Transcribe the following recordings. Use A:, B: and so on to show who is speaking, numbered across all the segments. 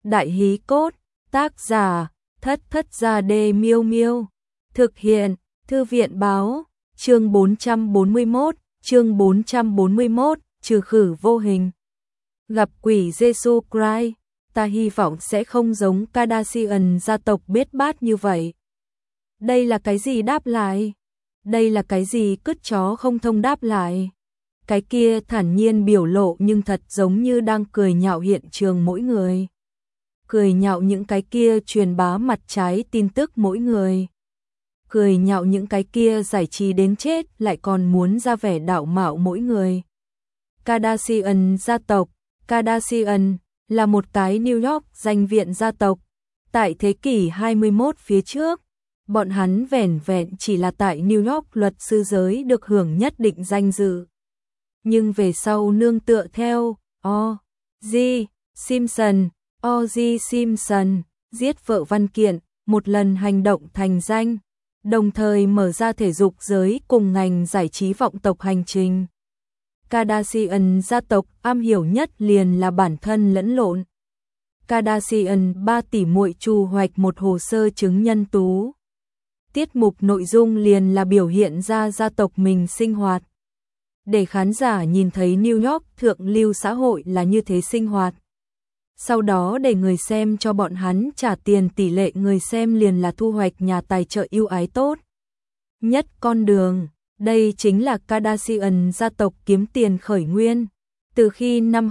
A: Đại hí cốt, tác giả, Thất Thất Gia Đê Miêu Miêu. Thực hiện, Thư viện báo, chương 441, trừ khử vô hình. Gặp quỷ Jesus Christ, ta hy vọng sẽ không giống Kardashian gia tộc biết bát như vậy. Đây là cái gì đáp lại? Đây là cái gì cứt chó không thông đáp lại? Cái kia thản nhiên biểu lộ nhưng thật giống như đang cười nhạo hiện trường mỗi người. Cười nhạo những cái kia truyền bá mặt trái tin tức mỗi người. Cười nhạo những cái kia giải trí đến chết lại còn muốn ra vẻ đạo mạo mỗi người. Kardashian gia tộc. Kardashian là một cái New York danh viện gia tộc. Tại thế kỷ 21 phía trước, bọn hắn vẻn vẹn chỉ là tại New York luật sư giới được hưởng nhất định danh dự. Nhưng về sau nương tựa theo O.J. Simpson giết vợ văn kiện, một lần hành động thành danh, đồng thời mở ra thể dục giới cùng ngành giải trí vọng tộc hành trình. Kardashian gia tộc am hiểu nhất liền là bản thân lẫn lộn. Kardashian 3 tỷ muội trù hoạch một hồ sơ chứng nhân tú. Tiết mục nội dung liền là biểu hiện ra gia tộc mình sinh hoạt. Để khán giả nhìn thấy New York thượng lưu xã hội là như thế sinh hoạt. Sau đó để người xem cho bọn hắn trả tiền, tỷ lệ người xem liền là thu hoạch nhà tài trợ ưu ái tốt nhất con đường. Đây chính là Kardashian gia tộc kiếm tiền khởi nguyên. Từ khi năm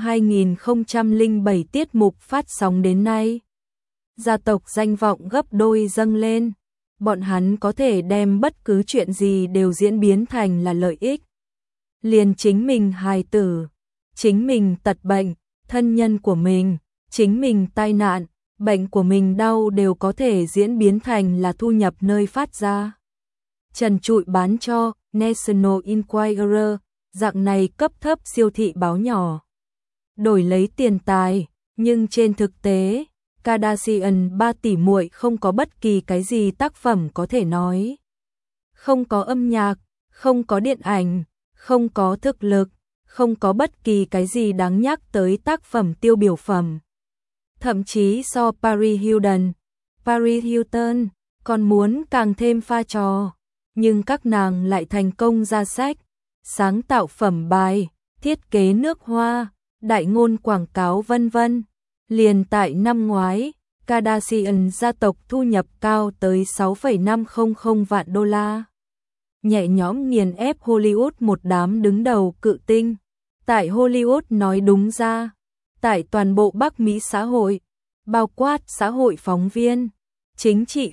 A: 2007 tiết mục phát sóng đến nay, gia tộc danh vọng gấp đôi dâng lên. Bọn hắn có thể đem bất cứ chuyện gì đều diễn biến thành là lợi ích. Liền chính mình hài tử, chính mình tật bệnh, thân nhân của mình, chính mình tai nạn, bệnh của mình đau đều có thể diễn biến thành là thu nhập nơi phát ra. Trần trụi bán cho National Enquirer, dạng này cấp thấp siêu thị báo nhỏ. Đổi lấy tiền tài, nhưng trên thực tế, Kardashian 3 tỷ muội không có bất kỳ cái gì tác phẩm có thể nói. Không có âm nhạc, không có điện ảnh, không có thực lực, không có bất kỳ cái gì đáng nhắc tới tác phẩm tiêu biểu phẩm. Thậm chí so Paris Hilton còn muốn càng thêm pha trò. Nhưng các nàng lại thành công ra sách, sáng tạo phẩm bài, thiết kế nước hoa, đại ngôn quảng cáo vân vân. Liền tại năm ngoái, Kardashian gia tộc thu nhập cao tới 6,500 vạn đô la. Nhẹ nhõm nghiền ép Hollywood một đám đứng đầu cự tinh. Tại Hollywood nói đúng ra, tại toàn bộ Bắc Mỹ xã hội, bao quát xã hội phóng viên, chính trị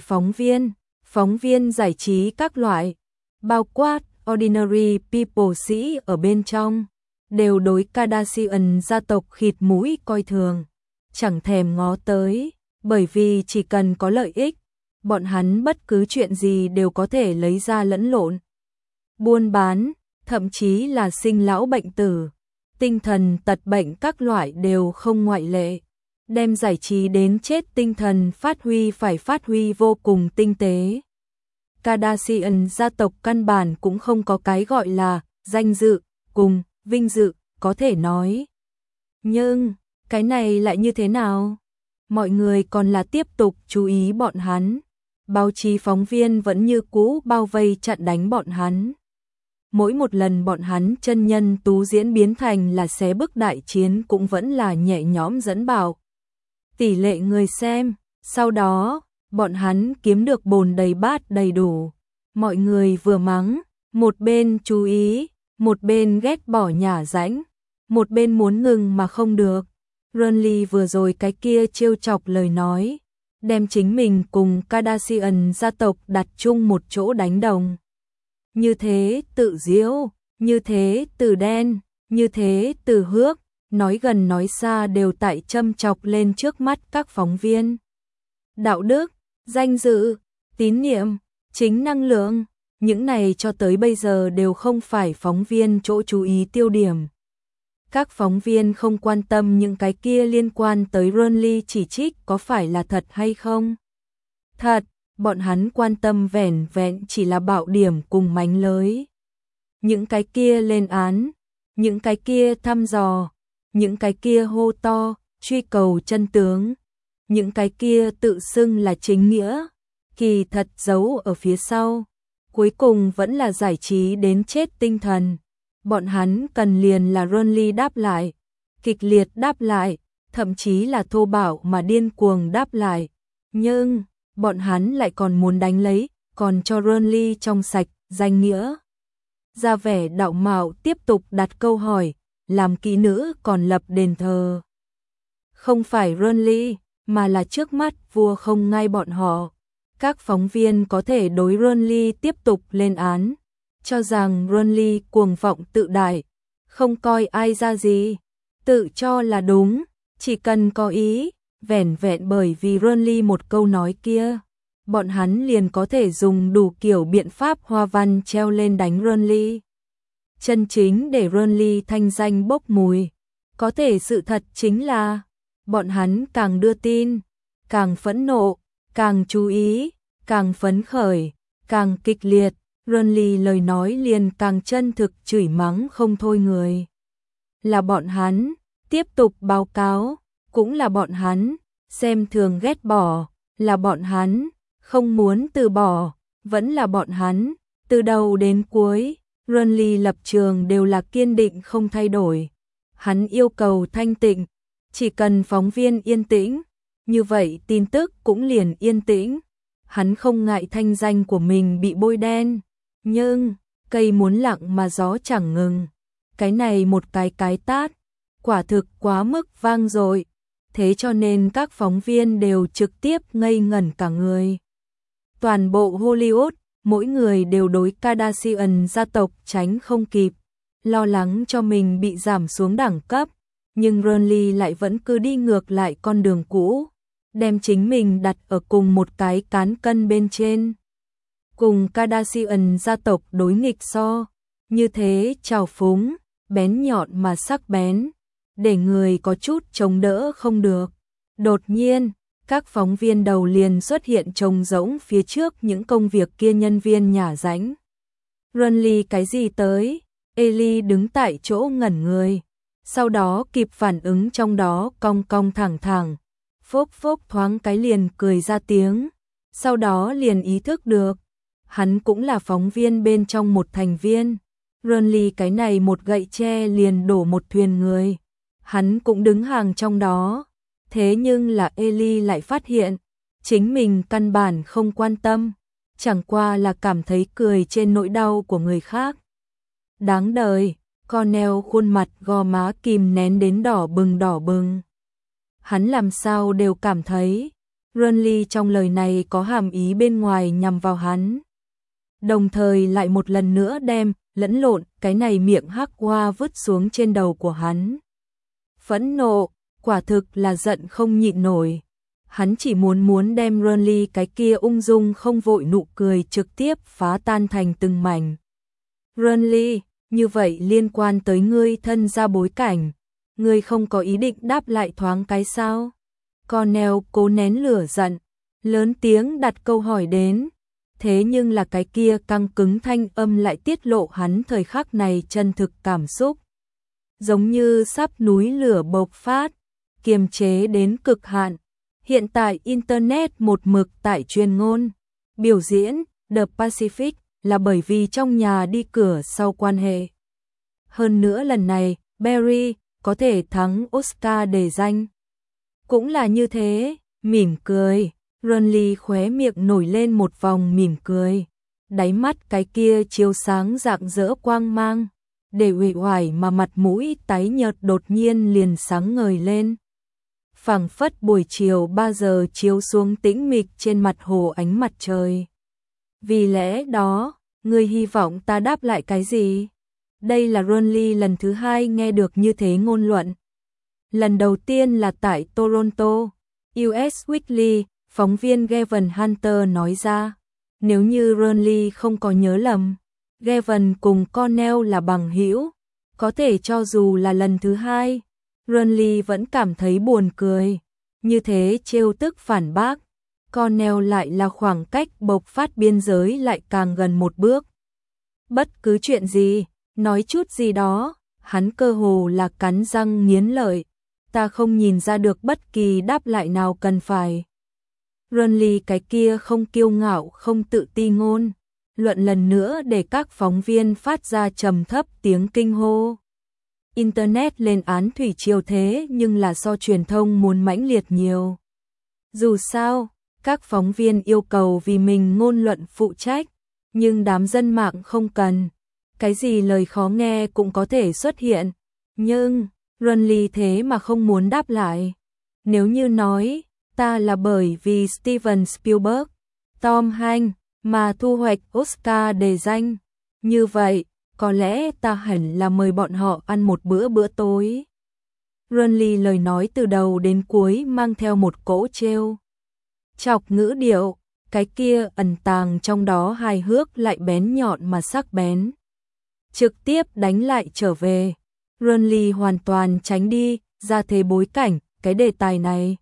A: phóng viên giải trí các loại, bao quát ordinary people sĩ ở bên trong, đều đối Kardashian gia tộc khịt mũi coi thường, chẳng thèm ngó tới, bởi vì chỉ cần có lợi ích, bọn hắn bất cứ chuyện gì đều có thể lấy ra lẫn lộn. Buôn bán, thậm chí là sinh lão bệnh tử, tinh thần tật bệnh các loại đều không ngoại lệ. Đem giải trí đến chết tinh thần phát huy vô cùng tinh tế. Kardashian gia tộc căn bản cũng không có cái gọi là danh dự cùng vinh dự có thể nói. Nhưng, cái này lại như thế nào? Mọi người còn là tiếp tục chú ý bọn hắn. Báo chí phóng viên vẫn như cũ bao vây chặn đánh bọn hắn. Mỗi một lần bọn hắn chân nhân tú diễn biến thành là xé bức đại chiến cũng vẫn là nhẹ nhõm dẫn bảo. Tỷ lệ người xem, sau đó, bọn hắn kiếm được bồn đầy bát đầy đủ. Mọi người vừa mắng, một bên chú ý, một bên ghét bỏ nhả rãnh, một bên muốn ngừng mà không được. Ronly vừa rồi cái kia trêu chọc lời nói, đem chính mình cùng Kardashian gia tộc đặt chung một chỗ đánh đồng. Như thế tự diễu, như thế từ đen, như thế từ hước, nói gần nói xa đều tại châm chọc lên trước mắt các phóng viên. Đạo đức, danh dự, tín nhiệm, chính năng lượng, những này cho tới bây giờ đều không phải phóng viên chỗ chú ý tiêu điểm. Các phóng viên không quan tâm những cái kia liên quan tới Ronly chỉ trích có phải là thật hay không. Thật, bọn hắn quan tâm vẻn vẹn chỉ là bạo điểm cùng mánh lới. Những cái kia lên án, những cái kia thăm dò, những cái kia hô to, truy cầu chân tướng, những cái kia tự xưng là chính nghĩa, kỳ thật giấu ở phía sau, cuối cùng vẫn là giải trí đến chết tinh thần. Bọn hắn cần liền là Ronly đáp lại, kịch liệt đáp lại, thậm chí là thô bạo mà điên cuồng đáp lại. Nhưng, bọn hắn lại còn muốn đánh lấy, còn cho Ronly trong sạch, danh nghĩa. Ra vẻ đạo mạo tiếp tục đặt câu hỏi, làm kỹ nữ còn lập đền thờ. Không phải Ronly, mà là trước mắt vua không ngay bọn họ. Các phóng viên có thể đối Ronly tiếp tục lên án, cho rằng Ronly cuồng vọng tự đại, không coi ai ra gì, tự cho là đúng, chỉ cần có ý, vẻn vẹn bởi vì Ronly một câu nói kia, bọn hắn liền có thể dùng đủ kiểu biện pháp hoa văn treo lên đánh Ronly. Chân chính để Ronly thanh danh bốc mùi, có thể sự thật chính là, bọn hắn càng đưa tin, càng phẫn nộ, càng chú ý, càng phấn khởi, càng kịch liệt, Ronly lời nói liền càng chân thực chửi mắng không thôi người. Là bọn hắn, tiếp tục báo cáo, cũng là bọn hắn, xem thường ghét bỏ, là bọn hắn, không muốn từ bỏ, vẫn là bọn hắn, từ đầu đến cuối, Ronly lập trường đều là kiên định không thay đổi. Hắn yêu cầu thanh tịnh, chỉ cần phóng viên yên tĩnh, như vậy tin tức cũng liền yên tĩnh. Hắn không ngại thanh danh của mình bị bôi đen, nhưng cây muốn lặng mà gió chẳng ngừng. Cái này một cái tát, quả thực quá mức vang dội, thế cho nên các phóng viên đều trực tiếp ngây ngẩn cả người. Toàn bộ Hollywood, mỗi người đều đối Kardashian gia tộc tránh không kịp, lo lắng cho mình bị giảm xuống đẳng cấp, nhưng Ronly lại vẫn cứ đi ngược lại con đường cũ, đem chính mình đặt ở cùng một cái cán cân bên trên. Cùng Kardashian gia tộc đối nghịch so, như thế trào phúng, bén nhọn mà sắc bén, để người có chút chống đỡ không được. Đột nhiên, các phóng viên đầu liền xuất hiện trống rỗng phía trước những công việc kia nhân viên nhả ránh. Ronly cái gì tới? Ellie đứng tại chỗ ngẩn người, sau đó kịp phản ứng trong đó cong cong thẳng thẳng, phốc phốc thoáng cái liền cười ra tiếng, sau đó liền ý thức được, hắn cũng là phóng viên bên trong một thành viên. Ronly cái này một gậy tre liền đổ một thuyền người, hắn cũng đứng hàng trong đó. Thế nhưng là Ellie lại phát hiện, chính mình căn bản không quan tâm, chẳng qua là cảm thấy cười trên nỗi đau của người khác. Đáng đời, Cornell khuôn mặt gò má kìm nén đến đỏ bừng. Hắn làm sao đều cảm thấy, Ronly trong lời này có hàm ý bên ngoài nhằm vào hắn. Đồng thời lại một lần nữa đem, lẫn lộn, cái này miệng hắc hoa vứt xuống trên đầu của hắn. Phẫn nộ, quả thực là giận không nhịn nổi. Hắn chỉ muốn đem Ronly cái kia ung dung không vội nụ cười trực tiếp phá tan thành từng mảnh. Ronly, như vậy liên quan tới ngươi thân ra bối cảnh, ngươi không có ý định đáp lại thoáng cái sao? Cornell cố nén lửa giận, lớn tiếng đặt câu hỏi đến. Thế nhưng là cái kia căng cứng thanh âm lại tiết lộ hắn thời khắc này chân thực cảm xúc. Giống như sắp núi lửa bộc phát, kiềm chế đến cực hạn. Hiện tại Internet một mực tại truyền ngôn, biểu diễn The Pacific là bởi vì trong nhà đi cửa sau quan hệ. Hơn nữa lần này, Barry có thể thắng Oscar đề danh. Cũng là như thế, mỉm cười, Ronly khóe miệng nổi lên một vòng mỉm cười. Đáy mắt cái kia chiếu sáng rạng rỡ quang mang, để uể oải mà mặt mũi tái nhợt đột nhiên liền sáng ngời lên. Phảng phất buổi chiều 3 giờ chiếu xuống tĩnh mịch trên mặt hồ ánh mặt trời. Vì lẽ đó, ngươi hy vọng ta đáp lại cái gì? Đây là Ronly lần thứ 2 nghe được như thế ngôn luận. Lần đầu tiên là tại Toronto, US Weekly, phóng viên Gavin Hunter nói ra, nếu như Ronly không có nhớ lầm, Gavin cùng Cornell là bằng hữu, có thể cho dù là lần thứ 2, Ronly vẫn cảm thấy buồn cười, như thế trêu tức phản bác, Cornell lại là khoảng cách bộc phát biên giới lại càng gần một bước. Bất cứ chuyện gì, nói chút gì đó, hắn cơ hồ là cắn răng nghiến lợi, ta không nhìn ra được bất kỳ đáp lại nào cần phải. Runley cái kia không kiêu ngạo không tự ti ngôn, luận lần nữa để các phóng viên phát ra trầm thấp tiếng kinh hô. Internet lên án thủy triều thế nhưng là do truyền thông muốn mãnh liệt nhiều. Dù sao, các phóng viên yêu cầu vì mình ngôn luận phụ trách, nhưng đám dân mạng không cần. Cái gì lời khó nghe cũng có thể xuất hiện, nhưng Runley thế mà không muốn đáp lại. Nếu như nói, ta là bởi vì Steven Spielberg, Tom Hanks mà thu hoạch Oscar đề danh, như vậy, có lẽ ta hẳn là mời bọn họ ăn một bữa tối. Runley lời nói từ đầu đến cuối mang theo một cỗ trêu chọc ngữ điệu, cái kia ẩn tàng trong đó hài hước lại bén nhọn mà sắc bén. Trực tiếp đánh lại trở về. Runley hoàn toàn tránh đi ra thế bối cảnh cái đề tài này,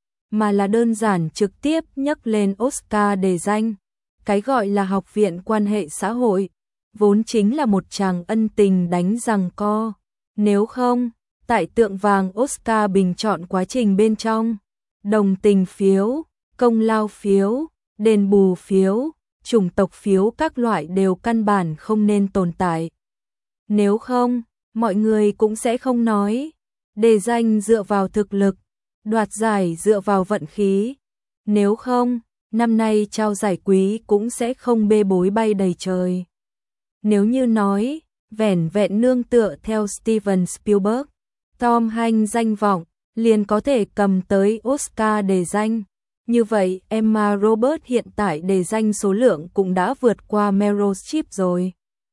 A: mà là đơn giản trực tiếp nhắc lên Oscar đề danh. Cái gọi là học viện quan hệ xã hội, vốn chính là một tràng ân tình đánh giằng co. Nếu không, tại tượng vàng Oscar bình chọn quá trình bên trong, đồng tình phiếu, công lao phiếu, đền bù phiếu, chủng tộc phiếu các loại đều căn bản không nên tồn tại. Nếu không, mọi người cũng sẽ không nói. Đề danh dựa vào thực lực, đoạt giải dựa vào vận khí. Nếu không, năm nay trao giải quý cũng sẽ không bê bối bay đầy trời. Nếu như nói, vẻn vẹn nương tựa theo Steven Spielberg, Tom Hanks danh vọng, liền có thể cầm tới Oscar đề danh. Như vậy, Emma Roberts hiện tại đề danh số lượng cũng đã vượt qua Meryl Streep rồi.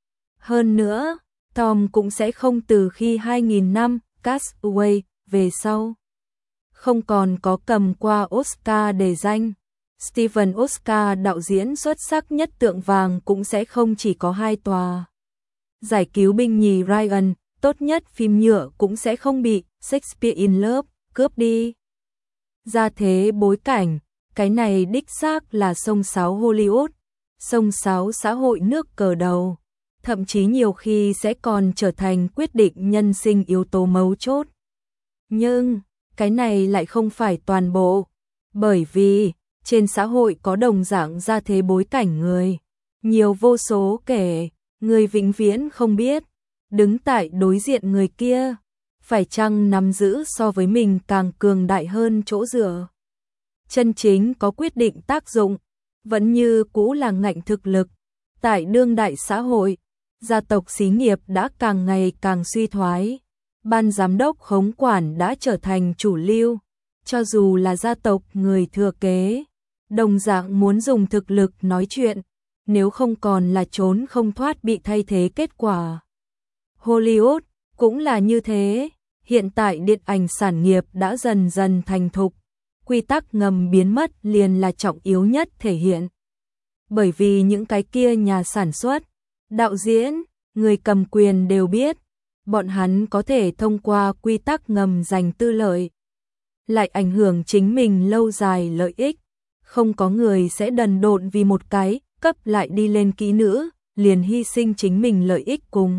A: Hơn nữa, Tom cũng sẽ không từ khi 2005 Castaway về sau không còn có cầm qua Oscar đề danh. Steven Oscar đạo diễn xuất sắc nhất tượng vàng cũng sẽ không chỉ có 2 tòa. Giải cứu binh nhì Ryan, tốt nhất phim nhựa cũng sẽ không bị Shakespeare in Love cướp đi. Ra thế bối cảnh, cái này đích xác là xông xáo Hollywood, xông xáo xã hội nước cờ đầu, thậm chí nhiều khi sẽ còn trở thành quyết định nhân sinh yếu tố mấu chốt. Nhưng, cái này lại không phải toàn bộ, bởi vì trên xã hội có đồng dạng ra thế bối cảnh người, nhiều vô số kể, người vĩnh viễn không biết, đứng tại đối diện người kia, phải chăng nắm giữ so với mình càng cường đại hơn chỗ dựa. Chân chính có quyết định tác dụng, vẫn như cũ là ngạnh thực lực. Tại đương đại xã hội, gia tộc xí nghiệp đã càng ngày càng suy thoái, ban giám đốc khống quản đã trở thành chủ lưu, cho dù là gia tộc người thừa kế, đồng dạng muốn dùng thực lực nói chuyện, nếu không còn là trốn không thoát bị thay thế kết quả. Hollywood cũng là như thế, hiện tại điện ảnh sản nghiệp đã dần dần thành thục, quy tắc ngầm biến mất liền là trọng yếu nhất thể hiện. Bởi vì những cái kia nhà sản xuất, đạo diễn, người cầm quyền đều biết, bọn hắn có thể thông qua quy tắc ngầm giành tư lợi, lại ảnh hưởng chính mình lâu dài lợi ích. Không có người sẽ đần độn vì một cái cấp lại đi lên kỹ nữ, liền hy sinh chính mình lợi ích cùng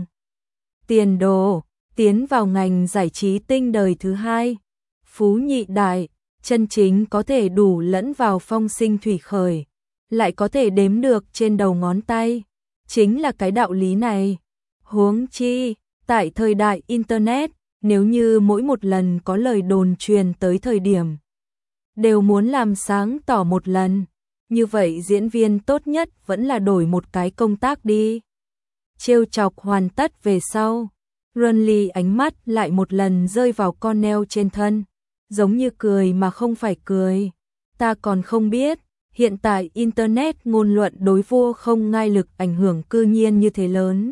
A: tiền đồ, tiến vào ngành giải trí tinh đời thứ hai. Phú nhị đại, chân chính có thể đủ lẫn vào phong sinh thủy khởi, lại có thể đếm được trên đầu ngón tay. Chính là cái đạo lý này. Huống chi, tại thời đại Internet, nếu như mỗi một lần có lời đồn truyền tới thời điểm, đều muốn làm sáng tỏ một lần, như vậy diễn viên tốt nhất vẫn là đổi một cái công tác đi. Trêu chọc hoàn tất về sau, Runley ánh mắt lại một lần rơi vào Connell trên thân, giống như cười mà không phải cười. Ta còn không biết, hiện tại Internet ngôn luận đối vua không ngai lực ảnh hưởng cư nhiên như thế lớn.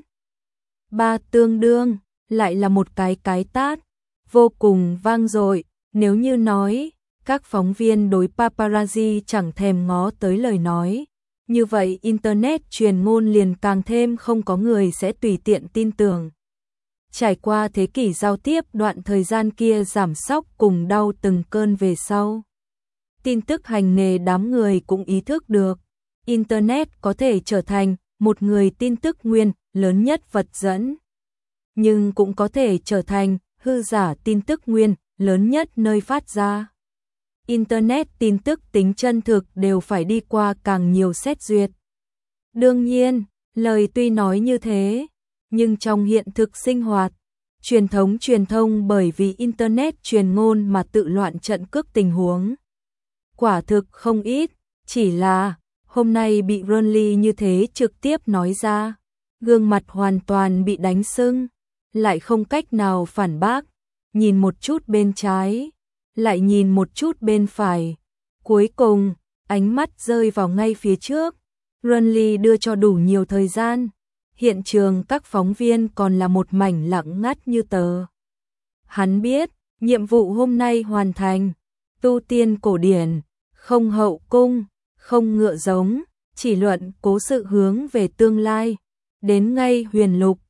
A: Ba tương đương, lại là một cái tát, vô cùng vang dội. Nếu như nói, các phóng viên đối paparazzi chẳng thèm ngó tới lời nói, như vậy Internet truyền ngôn liền càng thêm không có người sẽ tùy tiện tin tưởng. Trải qua thế kỷ giao tiếp đoạn thời gian kia giảm sóc cùng đau từng cơn về sau, tin tức hành nghề đám người cũng ý thức được, Internet có thể trở thành một người tin tức nguyên lớn nhất vật dẫn, nhưng cũng có thể trở thành hư giả tin tức nguyên lớn nhất nơi phát ra Internet tin tức tính chân thực đều phải đi qua càng nhiều xét duyệt. Đương nhiên, lời tuy nói như thế, nhưng trong hiện thực sinh hoạt, truyền thông bởi vì Internet truyền ngôn mà tự loạn trận cước tình huống. Quả thực không ít, chỉ là hôm nay bị Burnley như thế trực tiếp nói ra, gương mặt hoàn toàn bị đánh sưng, lại không cách nào phản bác, nhìn một chút bên trái, lại nhìn một chút bên phải. Cuối cùng, ánh mắt rơi vào ngay phía trước, Burnley đưa cho đủ nhiều thời gian. Hiện trường các phóng viên còn là một mảnh lặng ngắt như tờ. Hắn biết, nhiệm vụ hôm nay hoàn thành, tu tiên cổ điển, không hậu cung, không ngựa giống, chỉ luận cố sự hướng về tương lai, đến ngay huyền lục,